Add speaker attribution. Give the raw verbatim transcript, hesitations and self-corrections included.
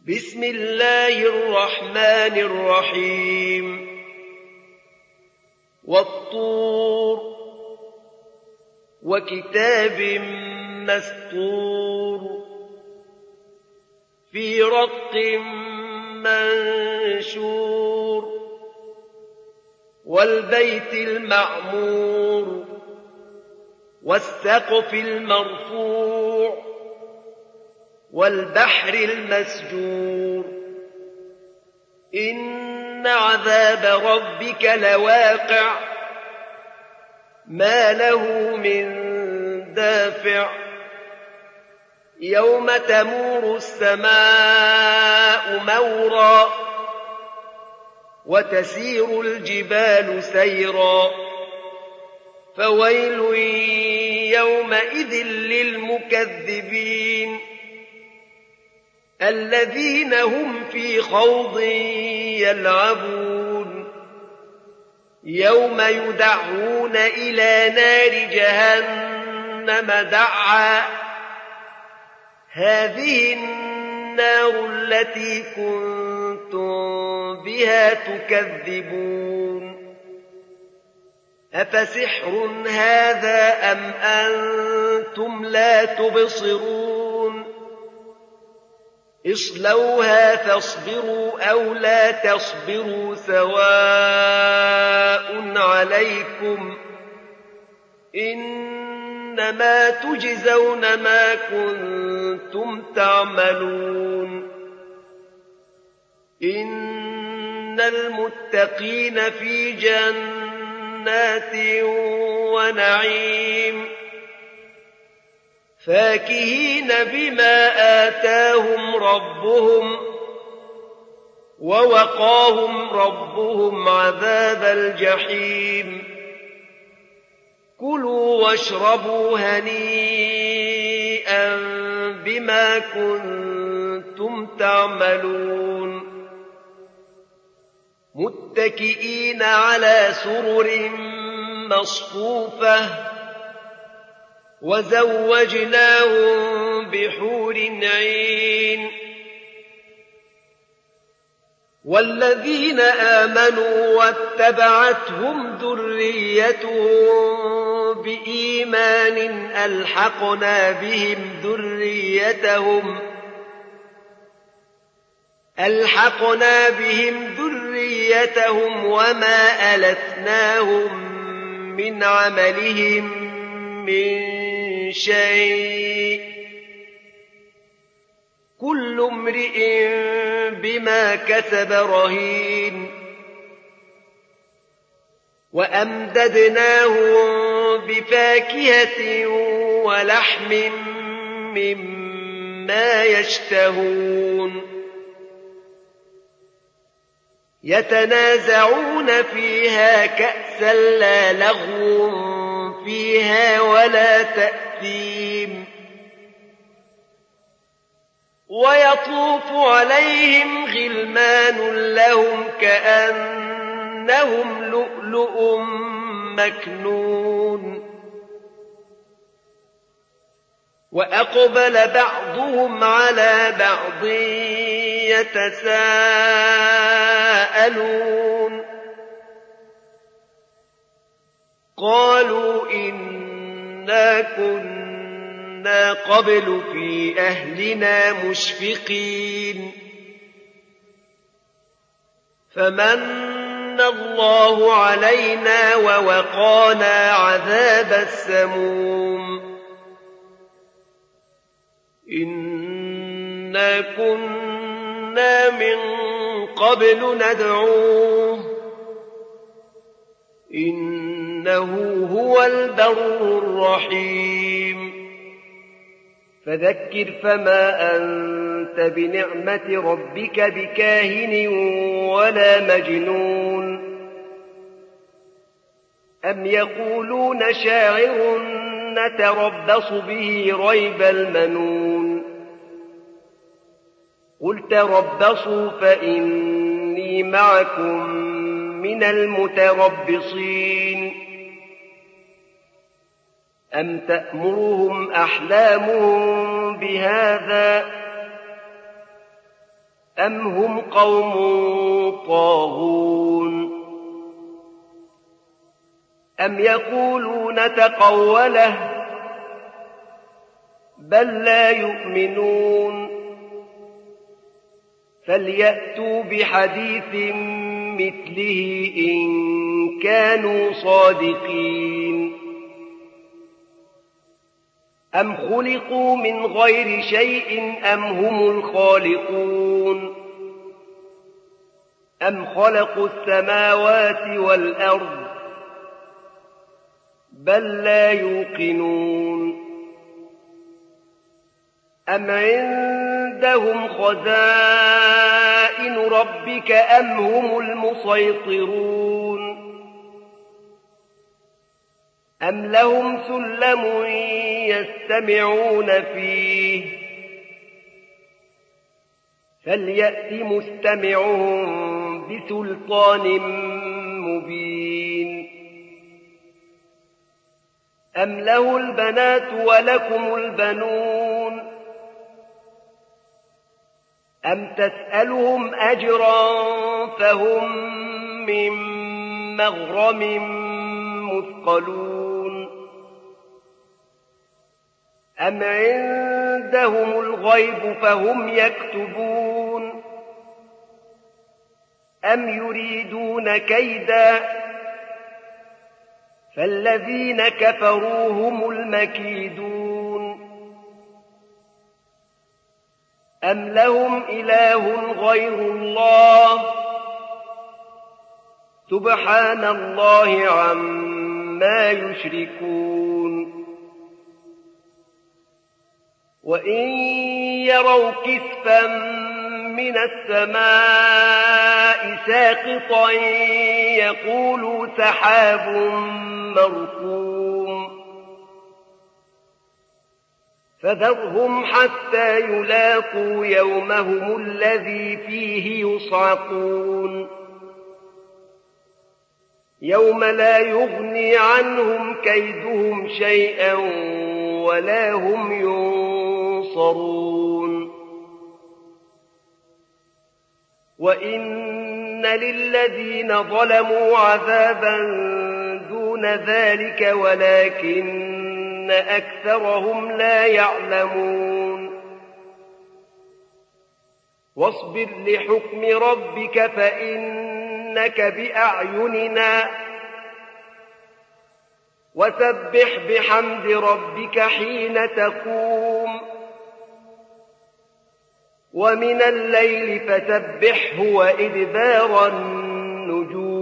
Speaker 1: بسم الله الرحمن الرحيم والطور وكتاب مسطور في رق منشور والبيت المعمور والسقف المرفوع والبحر المسجور إن عذاب ربك لواقع ما له من دافع يوم تمور السماء مورا وتسير الجبال سيرا فويل يومئذ للمكذبين الذين هم في خوض يلعبون يوم يدعون إلى نار جهنم دعا هذه النار التي كنتم بها تكذبون أفسحر هذا أم أنتم لا تبصرون اصلوها فاصبروا أو لا تصبروا سواء عليكم إنما تجزون ما كنتم تعملون إن المتقين في جنات ونعيم فاكهين بما آتاهم ربهم ووقاهم ربهم عذاب الجحيم كلوا واشربوا هنيئا بما كنتم تعملون متكئين على سرر مصفوفة وزوجناهم بحور عين والذين آمنوا واتبعتهم ذريتهم بإيمان ألحقنا بهم ذريتهم ألحقنا بهم ذريتهم وما ألتناهم من عملهم من شيء كل امرئ بما كسب رهين وأمددناهم بفاكهة ولحم مما يشتهون يتنازعون فيها كأسا لا لغو فيها ولا تأثيم ويطوف عليهم غلمان لهم كأنهم لؤلؤ مكنون وأقبل بعضهم على بعض يتساءلون قالوا إنا كنا قبل في أهلنا مشفقين فمن الله علينا ووقانا عذاب السموم إنا كنا من قبل ندعوه إنه هو البر الرحيم فذكر فما أنت بنعمة ربك بكاهن ولا مجنون أم يقولون شاعر نتربص به ريب المنون قل تربصوا فإني معكم من المتربصين أم تأمرهم أحلامهم بهذا أم هم قوم طاغون أم يقولون تقوله بل لا يؤمنون فليأتوا بحديث مثله إن كانوا صادقين أم خلقوا من غير شيء أم هم الخالقون أم خلقوا السماوات والأرض بل لا يوقنون أم عندهم خزائن ربك أم هم المسيطرون أم لهم سلم يستمعون فيه فليأت مستمعهم بسلطان مبين أم له البنات ولكم البنون أم تسألهم أجرا فهم من مغرم مثقلون أم عندهم الغيب فهم يكتبون أم يريدون كيدا فالذين كفروا هم المكيدون أم لهم إله غير الله سبحان الله عما يشركون وإن يروا كسفا من السماء ساقطا يقولوا سحاب مركوم فذرهم حتى يلاقوا يومهم الذي فيه يصعقون يوم لا يغني عنهم كيدهم شيئا ولا هم ينصرون وإن للذين ظلموا عذابا دون ذلك ولكن أكثرهم لا يعلمون واصبر لحكم ربك فإنك بأعيننا وسبح بحمد ربك حين تقوم ومن الليل فسبحه وإدبار النجوم